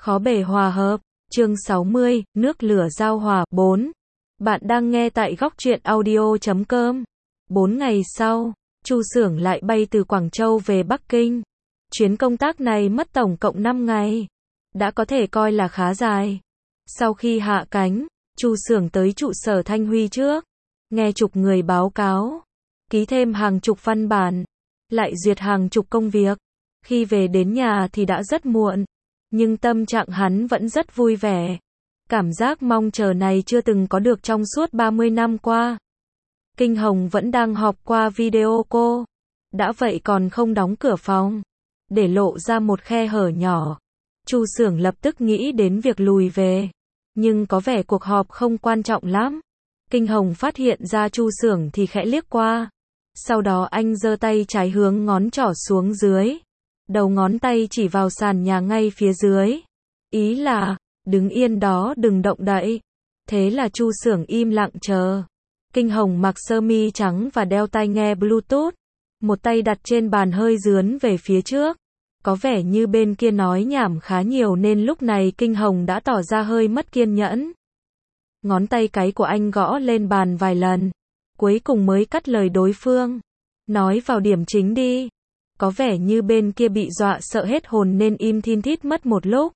Khó bề hòa hợp. Chương 60, nước lửa giao hòa. 4. Bạn đang nghe tại góc truyện audio.com. 4 ngày sau, Chu Xưởng lại bay từ Quảng Châu về Bắc Kinh. Chuyến công tác này mất tổng cộng 5 ngày. Đã có thể coi là khá dài. Sau khi hạ cánh, Chu Xưởng tới trụ sở Thanh Huy trước, nghe chục người báo cáo, ký thêm hàng chục văn bản, lại duyệt hàng chục công việc. Khi về đến nhà thì đã rất muộn, nhưng tâm trạng hắn vẫn rất vui vẻ. Cảm giác mong chờ này chưa từng có được trong suốt 30 năm qua. Kinh Hồng vẫn đang họp qua video call. Đã vậy còn không đóng cửa phòng, để lộ ra một khe hở nhỏ. Chu Xưởng lập tức nghĩ đến việc lùi về, nhưng có vẻ cuộc họp không quan trọng lắm. Kinh Hồng phát hiện ra Chu Xưởng thì khẽ liếc qua. Sau đó anh giơ tay trái hướng ngón trỏ xuống dưới. Đầu ngón tay chỉ vào sàn nhà ngay phía dưới. Ý là, đứng yên đó đừng động đậy. Thế là Chu Xưởng im lặng chờ. Kinh Hồng mặc sơ mi trắng và đeo tai nghe Bluetooth. Một tay đặt trên bàn hơi dướn về phía trước. Có vẻ như bên kia nói nhảm khá nhiều nên lúc này Kinh Hồng đã tỏ ra hơi mất kiên nhẫn. Ngón tay cái của anh gõ lên bàn vài lần. Cuối cùng mới cắt lời đối phương. Nói vào điểm chính đi. Có vẻ như bên kia bị dọa sợ hết hồn nên im thin thít mất một lúc.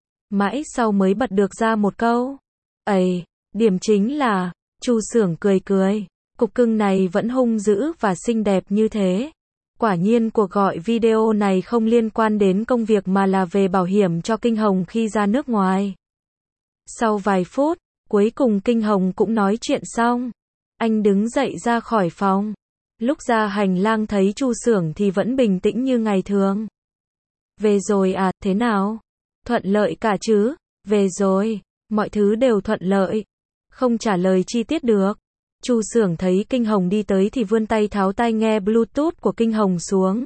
Mãi sau mới bật được ra một câu. Ây, điểm chính là, Chu Xưởng cười cười. Cục cưng này vẫn hung dữ và xinh đẹp như thế. Quả nhiên cuộc gọi video này không liên quan đến công việc mà là về bảo hiểm cho Kinh Hồng khi ra nước ngoài. Sau vài phút, cuối cùng Kinh Hồng cũng nói chuyện xong. Anh đứng dậy ra khỏi phòng. Lúc ra hành lang thấy Chu Xưởng thì vẫn bình tĩnh như ngày thường. Về rồi à, thế nào? Thuận lợi cả chứ? Về rồi, mọi thứ đều thuận lợi. Không trả lời chi tiết được. Chu Xưởng thấy Kinh Hồng đi tới thì vươn tay tháo tai nghe Bluetooth của Kinh Hồng xuống.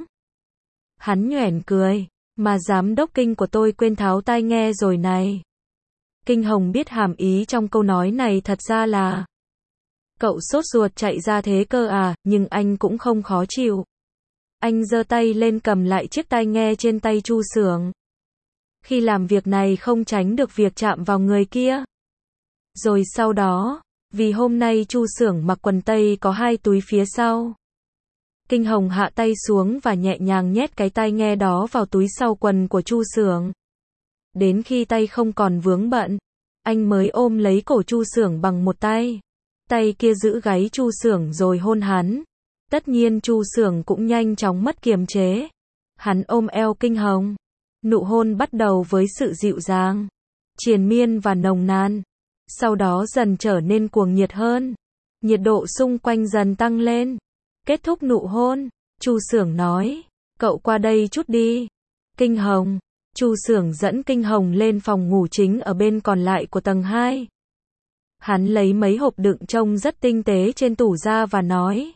Hắn nhoẻn cười, mà giám đốc Kinh của tôi quên tháo tai nghe rồi này. Kinh Hồng biết hàm ý trong câu nói này thật ra là cậu sốt ruột chạy ra thế cơ à, nhưng anh cũng không khó chịu. Anh giơ tay lên cầm lại chiếc tai nghe trên tay Chu Xưởng. Khi làm việc này không tránh được việc chạm vào người kia. Rồi sau đó, vì hôm nay Chu Xưởng mặc quần tây có 2 túi phía sau. Kinh Hồng hạ tay xuống và nhẹ nhàng nhét cái tai nghe đó vào túi sau quần của Chu Xưởng. Đến khi tay không còn vướng bận, anh mới ôm lấy cổ Chu Xưởng bằng một tay. Tay kia giữ gáy Chu Xưởng rồi hôn hắn. Tất nhiên Chu Xưởng cũng nhanh chóng mất kiềm chế. Hắn ôm eo Kinh Hồng. Nụ hôn bắt đầu với sự dịu dàng, triền miên và nồng nàn. Sau đó dần trở nên cuồng nhiệt hơn. Nhiệt độ xung quanh dần tăng lên. Kết thúc nụ hôn, Chu Xưởng nói, cậu qua đây chút đi. Kinh Hồng. Chu Xưởng dẫn Kinh Hồng lên phòng ngủ chính ở bên còn lại của tầng 2. Hắn lấy mấy hộp đựng trông rất tinh tế trên tủ ra và nói.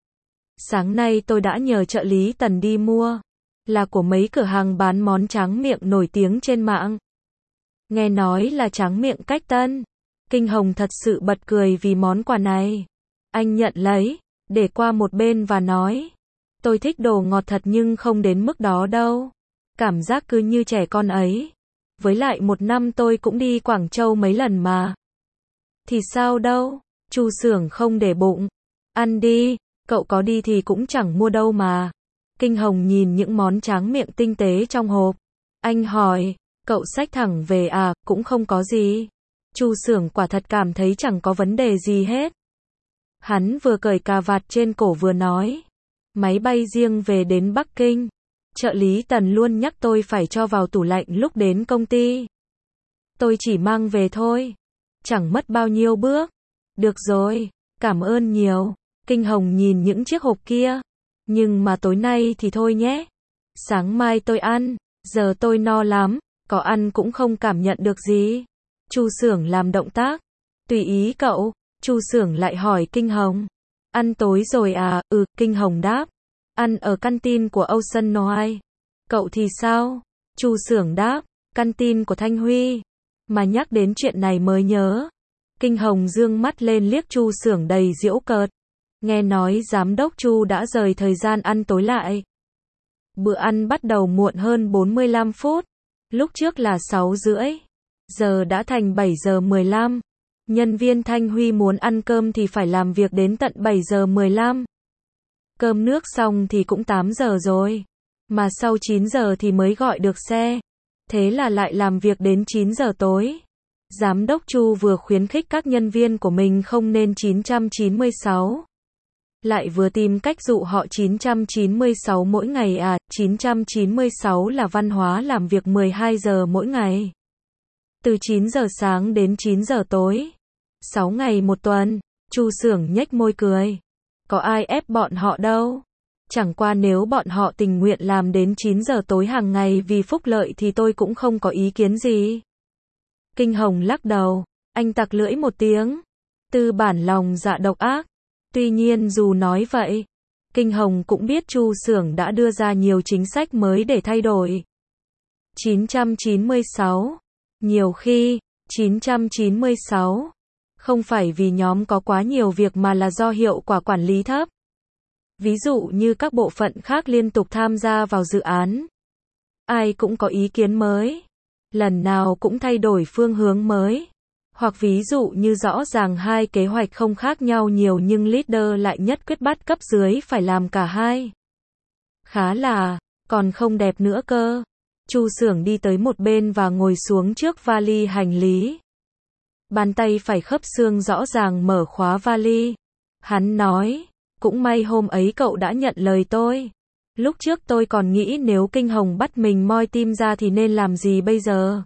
Sáng nay tôi đã nhờ trợ lý Tần đi mua. Là của mấy cửa hàng bán món tráng miệng nổi tiếng trên mạng. Nghe nói là tráng miệng cách Tân. Kinh Hồng thật sự bật cười vì món quà này. Anh nhận lấy, để qua một bên và nói. Tôi thích đồ ngọt thật nhưng không đến mức đó đâu. Cảm giác cứ như trẻ con ấy. Với lại một năm tôi cũng đi Quảng Châu mấy lần mà. Thì sao đâu, Chu Xưởng không để bụng. Ăn đi, cậu có đi thì cũng chẳng mua đâu mà. Kinh Hồng nhìn những món tráng miệng tinh tế trong hộp. Anh hỏi, cậu xách thẳng về à, cũng không có gì. Chu Xưởng quả thật cảm thấy chẳng có vấn đề gì hết. Hắn vừa cởi cà vạt trên cổ vừa nói. Máy bay riêng về đến Bắc Kinh. Trợ lý Tần luôn nhắc tôi phải cho vào tủ lạnh lúc đến công ty. Tôi chỉ mang về thôi. Chẳng mất bao nhiêu bước. Được rồi, cảm ơn nhiều. Kinh Hồng nhìn những chiếc hộp kia. Nhưng mà tối nay thì thôi nhé. Sáng mai tôi ăn. Giờ tôi no lắm. Có ăn cũng không cảm nhận được gì. Chu Xưởng làm động tác. Tùy ý cậu. Chu Xưởng lại hỏi Kinh Hồng. Ăn tối rồi à? Kinh Hồng đáp. Ăn ở canteen của Ocean Noise. Cậu thì sao? Chu Xưởng đáp. Canteen của Thanh Huy. Mà nhắc đến chuyện này mới nhớ. Kinh Hồng dương mắt lên liếc Chu Xưởng đầy giễu cợt. Nghe nói giám đốc Chu đã rời thời gian ăn tối lại. Bữa ăn bắt đầu muộn hơn 45 phút. Lúc trước là 6 rưỡi, giờ đã thành 7 giờ 15. Nhân viên Thanh Huy muốn ăn cơm thì phải làm việc đến tận 7 giờ 15. Cơm nước xong thì cũng 8 giờ rồi. Mà sau 9 giờ thì mới gọi được xe. Thế là lại làm việc đến 9 giờ tối. Giám đốc Chu vừa khuyến khích các nhân viên của mình không nên 996. Lại vừa tìm cách dụ họ 996 mỗi ngày à, 996 là văn hóa làm việc 12 giờ mỗi ngày. Từ 9 giờ sáng đến 9 giờ tối. 6 ngày một tuần, Chu Xưởng nhếch môi cười. Có ai ép bọn họ đâu. Chẳng qua nếu bọn họ tình nguyện làm đến 9 giờ tối hàng ngày vì phúc lợi thì tôi cũng không có ý kiến gì. Kinh Hồng lắc đầu, anh tặc lưỡi một tiếng. Tư bản lòng dạ độc ác. Tuy nhiên dù nói vậy, Kinh Hồng cũng biết Chu Xưởng đã đưa ra nhiều chính sách mới để thay đổi. 996. Nhiều khi, 996. Không phải vì nhóm có quá nhiều việc mà là do hiệu quả quản lý thấp. Ví dụ như các bộ phận khác liên tục tham gia vào dự án. Ai cũng có ý kiến mới. Lần nào cũng thay đổi phương hướng mới. Hoặc ví dụ như rõ ràng hai kế hoạch không khác nhau nhiều nhưng leader lại nhất quyết bắt cấp dưới phải làm cả hai. Khá là, còn không đẹp nữa cơ. Chu Xưởng đi tới một bên và ngồi xuống trước vali hành lý. Bàn tay phải khớp xương rõ ràng mở khóa vali. Hắn nói, cũng may hôm ấy cậu đã nhận lời tôi. Lúc trước tôi còn nghĩ nếu Kinh Hồng bắt mình moi tim ra thì nên làm gì bây giờ.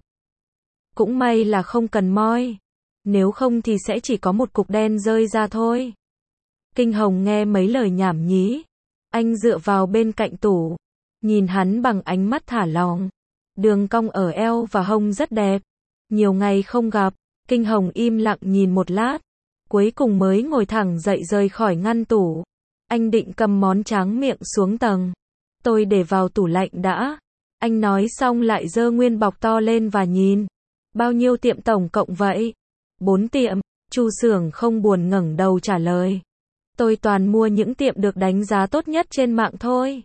Cũng may là không cần moi. Nếu không thì sẽ chỉ có một cục đen rơi ra thôi. Kinh Hồng nghe mấy lời nhảm nhí. Anh dựa vào bên cạnh tủ. Nhìn hắn bằng ánh mắt thả lỏng. Đường cong ở eo và hông rất đẹp. Nhiều ngày không gặp. Kinh Hồng im lặng nhìn một lát. Cuối cùng mới ngồi thẳng dậy rời khỏi ngăn tủ. Anh định cầm món tráng miệng xuống tầng. Tôi để vào tủ lạnh đã. Anh nói xong lại giơ nguyên bọc to lên và nhìn. Bao nhiêu tiệm tổng cộng vậy? 4 tiệm. Chu Xưởng không buồn ngẩng đầu trả lời. Tôi toàn mua những tiệm được đánh giá tốt nhất trên mạng thôi.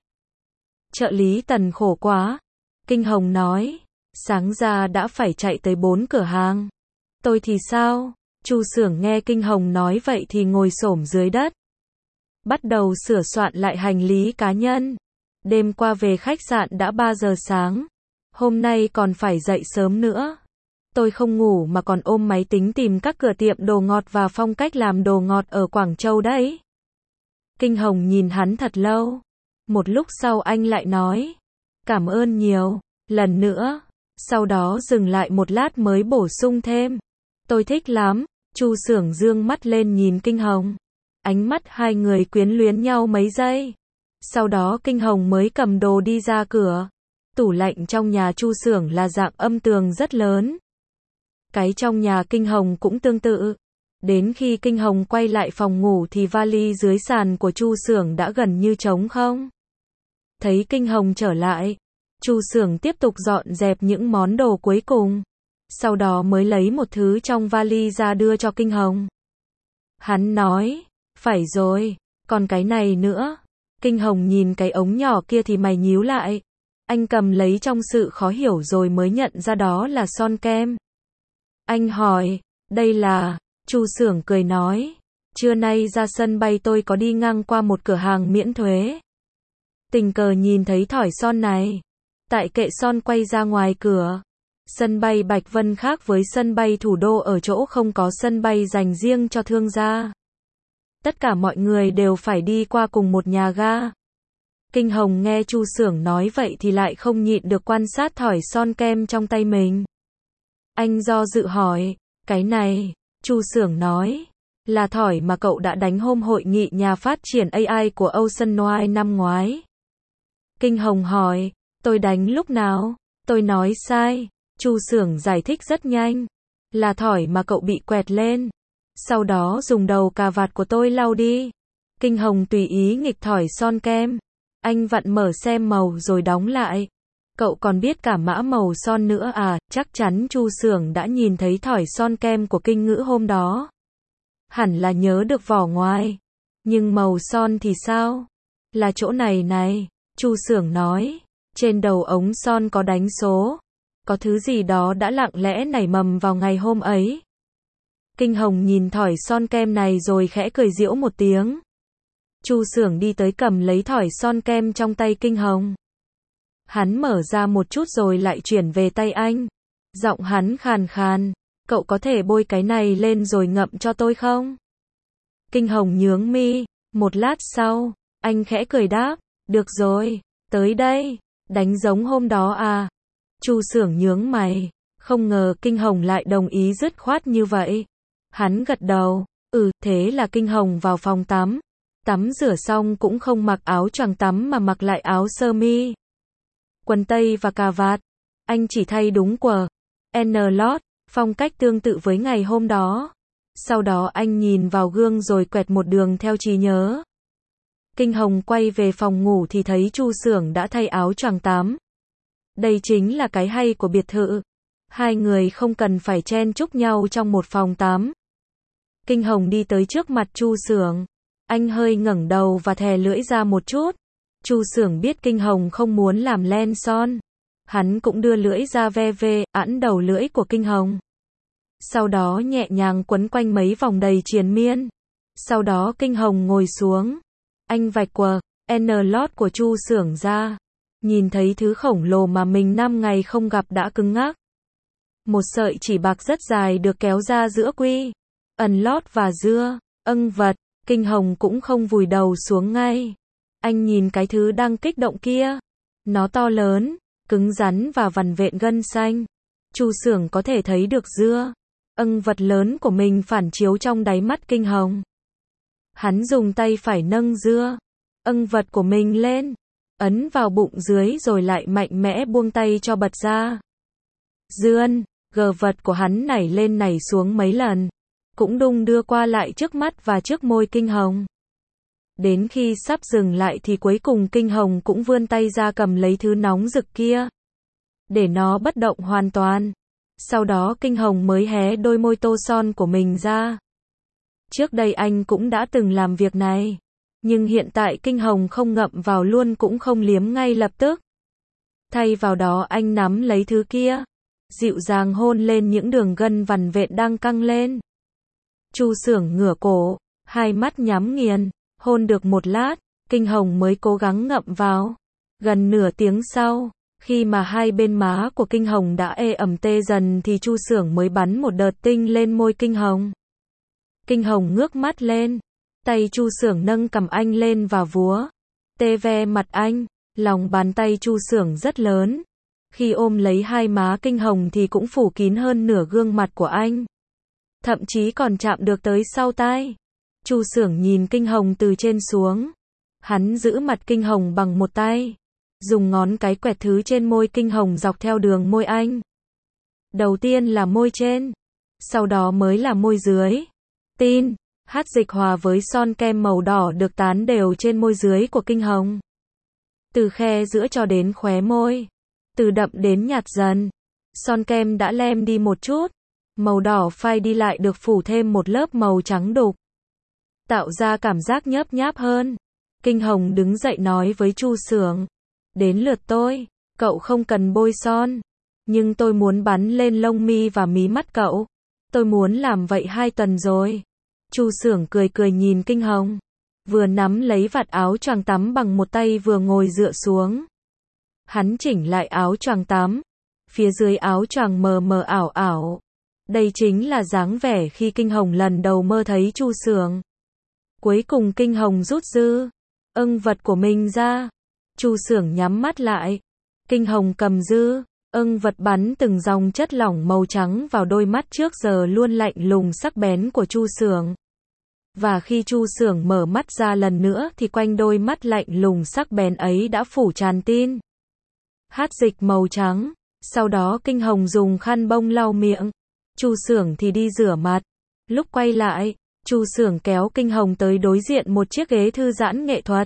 Trợ lý Tần khổ quá. Kinh Hồng nói. Sáng ra đã phải chạy tới 4 cửa hàng. Tôi thì sao? Chu Xưởng nghe Kinh Hồng nói vậy thì ngồi xổm dưới đất. Bắt đầu sửa soạn lại hành lý cá nhân. Đêm qua về khách sạn đã 3 giờ sáng. Hôm nay còn phải dậy sớm nữa. Tôi không ngủ mà còn ôm máy tính tìm các cửa tiệm đồ ngọt và phong cách làm đồ ngọt ở Quảng Châu đấy. Kinh Hồng nhìn hắn thật lâu. Một lúc sau anh lại nói. Cảm ơn nhiều. Lần nữa. Sau đó dừng lại một lát mới bổ sung thêm. Tôi thích lắm. Chu Xưởng dương mắt lên nhìn Kinh Hồng. Ánh mắt hai người quyến luyến nhau mấy giây. Sau đó Kinh Hồng mới cầm đồ đi ra cửa. Tủ lạnh trong nhà Chu Xưởng là dạng âm tường rất lớn. Cái trong nhà Kinh Hồng cũng tương tự. Đến khi Kinh Hồng quay lại phòng ngủ thì vali dưới sàn của Chu Xưởng đã gần như trống không. Thấy Kinh Hồng trở lại, Chu Xưởng tiếp tục dọn dẹp những món đồ cuối cùng. Sau đó mới lấy một thứ trong vali ra đưa cho Kinh Hồng. Hắn nói, phải rồi, còn cái này nữa. Kinh Hồng nhìn cái ống nhỏ kia thì mày nhíu lại. Anh cầm lấy trong sự khó hiểu rồi mới nhận ra đó là son kem. Anh hỏi, đây là, Chu Xưởng cười nói, trưa nay ra sân bay tôi có đi ngang qua một cửa hàng miễn thuế. Tình cờ nhìn thấy thỏi son này. Tại kệ son quay ra ngoài cửa. Sân bay Bạch Vân khác với sân bay thủ đô ở chỗ không có sân bay dành riêng cho thương gia. Tất cả mọi người đều phải đi qua cùng một nhà ga. Kinh Hồng nghe Chu Xưởng nói vậy thì lại không nhịn được quan sát thỏi son kem trong tay mình. Anh do dự hỏi, cái này, Chu Xưởng nói, là thỏi mà cậu đã đánh hôm hội nghị nhà phát triển AI của Oceanwide năm ngoái. Kinh Hồng hỏi, tôi đánh lúc nào? Tôi nói sai. Chu Xưởng giải thích rất nhanh. Là thỏi mà cậu bị quẹt lên. Sau đó dùng đầu cà vạt của tôi lau đi. Kinh Hồng tùy ý nghịch thỏi son kem. Anh vặn mở xem màu rồi đóng lại. Cậu còn biết cả mã màu son nữa à? Chắc chắn Chu Xưởng đã nhìn thấy thỏi son kem của Kinh Ngữ hôm đó. Hẳn là nhớ được vỏ ngoài. Nhưng màu son thì sao? Là chỗ này này. Chu Xưởng nói. Trên đầu ống son có đánh số. có thứ gì đó đã lặng lẽ nảy mầm vào ngày hôm ấy. Kinh Hồng nhìn thỏi son kem này rồi khẽ cười giễu một tiếng. Chu Xưởng đi tới cầm lấy thỏi son kem trong tay Kinh Hồng. Hắn mở ra một chút rồi lại chuyển về tay anh. Giọng hắn khàn khàn, cậu có thể bôi cái này lên rồi ngậm cho tôi không? Kinh Hồng nhướng mi, một lát sau, anh khẽ cười đáp, được rồi, tới đây, đánh giống hôm đó à? Chu Xưởng nhướng mày, không ngờ Kinh Hồng lại đồng ý dứt khoát như vậy. Hắn gật đầu, thế là Kinh Hồng vào phòng tắm. Tắm rửa xong cũng không mặc áo choàng tắm mà mặc lại áo sơ mi, quần tây và cà vạt. Anh chỉ thay đúng quần lót, phong cách tương tự với ngày hôm đó. Sau đó anh nhìn vào gương rồi quẹt một đường theo trí nhớ. Kinh Hồng quay về phòng ngủ thì thấy Chu Xưởng đã thay áo choàng tắm. Đây chính là cái hay của biệt thự. Hai người không cần phải chen chúc nhau trong một phòng tắm. Kinh Hồng đi tới trước mặt Chu Xưởng. Anh hơi ngẩng đầu và thè lưỡi ra một chút. Chu Xưởng biết Kinh Hồng không muốn làm len son. Hắn cũng đưa lưỡi ra ve ẵn đầu lưỡi của Kinh Hồng. Sau đó nhẹ nhàng quấn quanh mấy vòng đầy triền miên. Sau đó Kinh Hồng ngồi xuống. Anh vạch quần lót của Chu Xưởng ra. Nhìn thấy thứ khổng lồ mà mình 5 ngày không gặp đã cứng ngắc. Một sợi chỉ bạc rất dài được kéo ra giữa lót và dưa vật. Kinh Hồng cũng không vùi đầu xuống ngay. Anh nhìn cái thứ đang kích động kia. Nó to lớn, cứng rắn và vằn vện gân xanh. Chu Xưởng có thể thấy được dưa vật lớn của mình phản chiếu trong đáy mắt Kinh Hồng. Hắn dùng tay phải nâng dưa vật của mình lên, ấn vào bụng dưới rồi lại mạnh mẽ buông tay cho bật ra. Dưa vật của hắn nảy lên nảy xuống mấy lần, cũng đung đưa qua lại trước mắt và trước môi Kinh Hồng. Đến khi sắp dừng lại thì cuối cùng Kinh Hồng cũng vươn tay ra cầm lấy thứ nóng rực kia, để nó bất động hoàn toàn. Sau đó Kinh Hồng mới hé đôi môi tô son của mình ra. Trước đây anh cũng đã từng làm việc này, nhưng hiện tại Kinh Hồng không ngậm vào luôn cũng không liếm ngay lập tức. Thay vào đó anh nắm lấy thứ kia, dịu dàng hôn lên những đường gân vằn vện đang căng lên. Chu Xưởng ngửa cổ, hai mắt nhắm nghiền, hôn được một lát, Kinh Hồng mới cố gắng ngậm vào. Gần nửa tiếng sau, khi mà hai bên má của Kinh Hồng đã ê ẩm tê dần thì Chu Xưởng mới bắn một đợt tinh lên môi Kinh Hồng. Kinh Hồng ngước mắt lên, tay Chu Xưởng nâng cằm anh lên và vúa tê ve mặt anh. Lòng bàn tay Chu Xưởng rất lớn. Khi ôm lấy hai má Kinh Hồng thì cũng phủ kín hơn nửa gương mặt của anh. Thậm chí còn chạm được tới sau tai. Chu Xưởng nhìn Kinh Hồng từ trên xuống. Hắn giữ mặt Kinh Hồng bằng một tay, dùng ngón cái quẹt thứ trên môi Kinh Hồng dọc theo đường môi anh. Đầu tiên là môi trên, sau đó mới là môi dưới. Hát dịch hòa với son kem màu đỏ được tán đều trên môi dưới của Kinh Hồng. Từ khe giữa cho đến khóe môi, từ đậm đến nhạt dần. Son kem đã lem đi một chút, màu đỏ phai đi lại được phủ thêm một lớp màu trắng đục, tạo ra cảm giác nhớp nháp hơn. Kinh Hồng đứng dậy nói với Chu Xưởng, đến lượt tôi, cậu không cần bôi son, nhưng tôi muốn bắn lên lông mi và mí mắt cậu. Tôi muốn làm vậy 2 tuần rồi. Chu Xưởng cười cười nhìn Kinh Hồng, vừa nắm lấy vạt áo choàng tắm bằng một tay vừa ngồi dựa xuống. Hắn chỉnh lại áo choàng tắm, phía dưới áo choàng mờ mờ ảo ảo. Đây chính là dáng vẻ khi Kinh Hồng lần đầu mơ thấy Chu Xưởng. Cuối cùng Kinh Hồng rút dư vật của mình ra. Chu Xưởng nhắm mắt lại. Kinh Hồng cầm dư vật bắn từng dòng chất lỏng màu trắng vào đôi mắt trước giờ luôn lạnh lùng sắc bén của Chu Xưởng. Và khi Chu Xưởng mở mắt ra lần nữa thì quanh đôi mắt lạnh lùng sắc bén ấy đã phủ tràn hát dịch màu trắng. Sau đó Kinh Hồng dùng khăn bông lau miệng. Chu Xưởng thì đi rửa mặt. Lúc quay lại, Chu Xưởng kéo Kinh Hồng tới đối diện một chiếc ghế thư giãn nghệ thuật.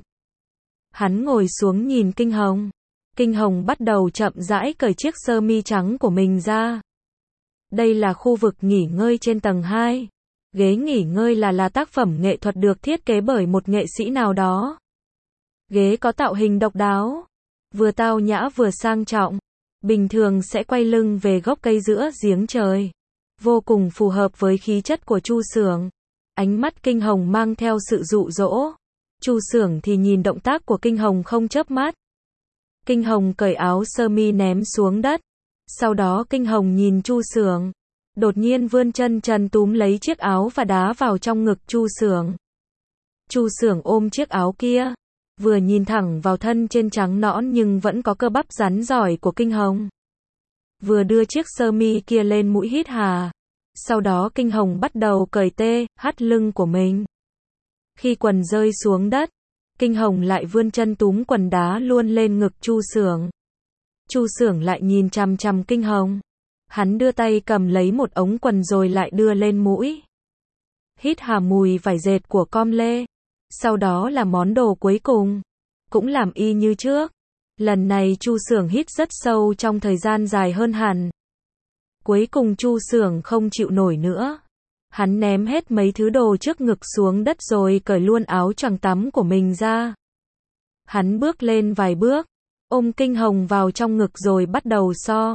Hắn ngồi xuống nhìn Kinh Hồng. Kinh Hồng bắt đầu chậm rãi cởi chiếc sơ mi trắng của mình ra. Đây là khu vực nghỉ ngơi trên tầng 2. Ghế nghỉ ngơi là tác phẩm nghệ thuật được thiết kế bởi một nghệ sĩ nào đó. Ghế có tạo hình độc đáo, vừa tao nhã vừa sang trọng. bình thường sẽ quay lưng về gốc cây giữa giếng trời. Vô cùng phù hợp với khí chất của Chu Xưởng. Ánh mắt Kinh Hồng mang theo sự dụ dỗ. Chu Xưởng thì nhìn động tác của Kinh Hồng không chớp mắt. Kinh Hồng cởi áo sơ mi ném xuống đất. Sau đó Kinh Hồng nhìn Chu Xưởng, đột nhiên vươn chân trần túm lấy chiếc áo và đá vào trong ngực Chu Xưởng. Chu Xưởng ôm chiếc áo kia, vừa nhìn thẳng vào thân trên trắng nõn nhưng vẫn có cơ bắp rắn giỏi của Kinh Hồng. Vừa đưa chiếc sơ mi kia lên mũi hít hà. Sau đó Kinh Hồng bắt đầu cởi hắt lưng của mình. Khi quần rơi xuống đất, Kinh Hồng lại vươn chân túm quần đá luôn lên ngực Chu Xưởng. Chu Xưởng lại nhìn chằm chằm Kinh Hồng. Hắn đưa tay cầm lấy một ống quần rồi lại đưa lên mũi. Hít hà mùi vải dệt của com lê. Sau đó là món đồ cuối cùng. Cũng làm y như trước. Lần này Chu Xưởng hít rất sâu trong thời gian dài hơn hẳn. Cuối cùng Chu Xưởng không chịu nổi nữa. Hắn ném hết mấy thứ đồ trước ngực xuống đất rồi cởi luôn áo choàng tắm của mình ra. Hắn bước lên vài bước, ôm Kinh Hồng vào trong ngực rồi bắt đầu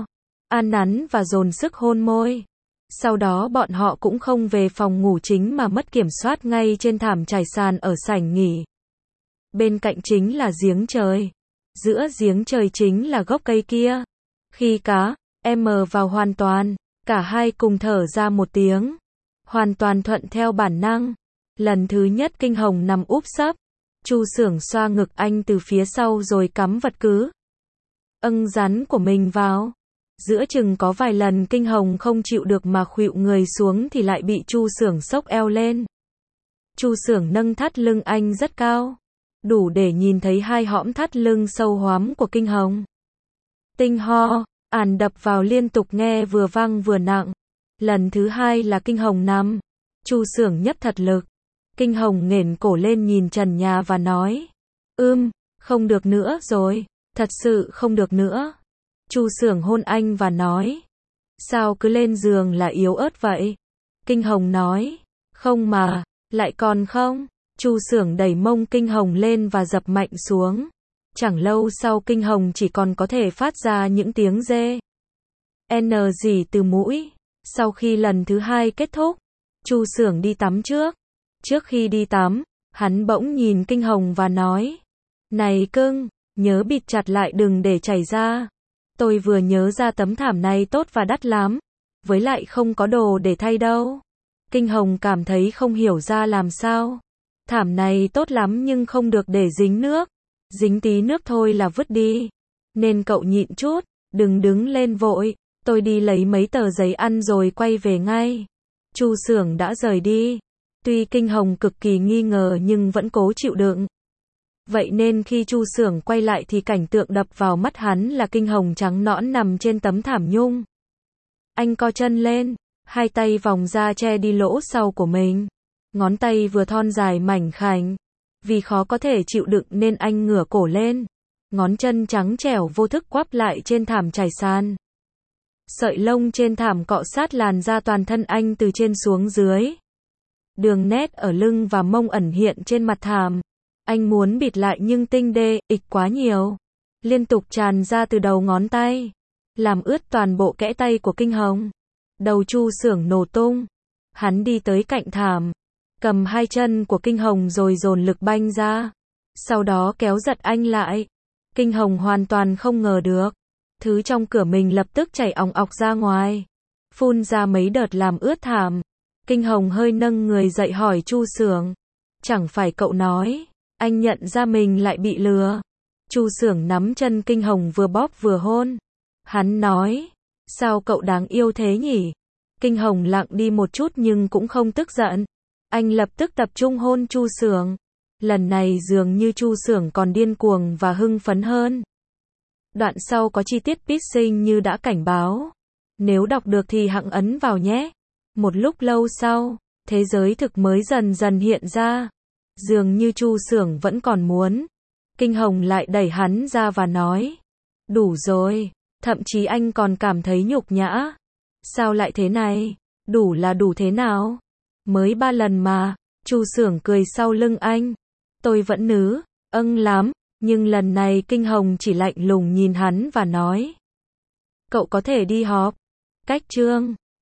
an nắn và dồn sức hôn môi. Sau đó bọn họ cũng không về phòng ngủ chính mà mất kiểm soát ngay trên thảm trải sàn ở sảnh nghỉ. Bên cạnh chính là giếng trời. Giữa giếng trời chính là gốc cây kia. Khi cá vào hoàn toàn, cả hai cùng thở ra một tiếng. Hoàn toàn thuận theo bản năng. Lần thứ nhất Kinh Hồng nằm úp sấp. Chu Xưởng xoa ngực anh từ phía sau rồi cắm vật cứ rắn của mình vào. Giữa chừng có vài lần Kinh Hồng không chịu được mà khuỵu người xuống thì lại bị Chu Xưởng xốc eo lên. Chu Xưởng nâng thắt lưng anh rất cao, đủ để nhìn thấy hai hõm thắt lưng sâu hoắm của Kinh Hồng. Tinh ho àn đập vào liên tục nghe vừa vang vừa nặng. Lần thứ hai là Kinh Hồng nằm. Chu Xưởng nhấp thật lực. Kinh Hồng nghển cổ lên nhìn trần nhà và nói. Không được nữa rồi. Thật sự không được nữa. Chu Xưởng hôn anh và nói. Sao cứ lên giường là yếu ớt vậy? Kinh Hồng nói. Không mà, lại còn không. Chu Xưởng đẩy mông Kinh Hồng lên và dập mạnh xuống. Chẳng lâu sau Kinh Hồng chỉ còn có thể phát ra những tiếng rê rỉ từ mũi. Sau khi lần thứ hai kết thúc, Chu Xưởng đi tắm trước. Trước khi đi tắm, hắn bỗng nhìn Kinh Hồng và nói. Này cưng, nhớ bịt chặt lại đừng để chảy ra. Tôi vừa nhớ ra tấm thảm này tốt và đắt lắm. Với lại không có đồ để thay đâu. Kinh Hồng cảm thấy không hiểu ra làm sao. Thảm này tốt lắm nhưng không được để dính nước. Dính tí nước thôi là vứt đi. Nên cậu nhịn chút, đừng đứng lên vội. Tôi đi lấy mấy tờ giấy ăn rồi quay về ngay. Chu Xưởng đã rời đi. Tuy Kinh Hồng cực kỳ nghi ngờ nhưng vẫn cố chịu đựng. Vậy nên khi Chu Xưởng quay lại thì cảnh tượng đập vào mắt hắn là Kinh Hồng trắng nõn nằm trên tấm thảm nhung. Anh co chân lên, hai tay vòng ra che đi lỗ sau của mình. Ngón tay vừa thon dài mảnh khảnh. Vì khó có thể chịu đựng nên anh ngửa cổ lên. Ngón chân trắng trẻo vô thức quắp lại trên thảm trải sàn. Sợi lông trên thảm cọ sát làn da toàn thân anh từ trên xuống dưới. Đường nét ở lưng và mông ẩn hiện trên mặt thảm. Anh muốn bịt lại nhưng tinh ịch quá nhiều. Liên tục tràn ra từ đầu ngón tay. Làm ướt toàn bộ kẽ tay của Kinh Hồng. Đầu Chu Xưởng nổ tung. Hắn đi tới cạnh thảm. Cầm hai chân của Kinh Hồng rồi dồn lực banh ra. Sau đó kéo giật anh lại. Kinh Hồng hoàn toàn không ngờ được. Thứ trong cửa mình lập tức chảy òng ọc ra ngoài. Phun ra mấy đợt làm ướt thảm. Kinh Hồng hơi nâng người dậy hỏi Chu Xưởng. Chẳng phải cậu nói, anh nhận ra mình lại bị lừa. Chu Xưởng nắm chân Kinh Hồng vừa bóp vừa hôn. Hắn nói, sao cậu đáng yêu thế nhỉ? Kinh Hồng lặng đi một chút nhưng cũng không tức giận. Anh lập tức tập trung hôn Chu Xưởng. Lần này dường như Chu Xưởng còn điên cuồng và hưng phấn hơn. Đoạn sau có chi tiết pissing như đã cảnh báo. Nếu đọc được thì hẵng ấn vào nhé. Một lúc lâu sau, thế giới thực mới dần dần hiện ra. Dường như Chu Xưởng vẫn còn muốn. Kinh Hồng lại đẩy hắn ra và nói. Đủ rồi, thậm chí anh còn cảm thấy nhục nhã. Sao lại thế này? Đủ là đủ thế nào? Mới 3 lần mà. Chu Xưởng cười sau lưng anh. Tôi vẫn lắm. Nhưng lần này Kinh Hồng chỉ lạnh lùng nhìn hắn và nói. Cậu có thể đi họp. Cách chương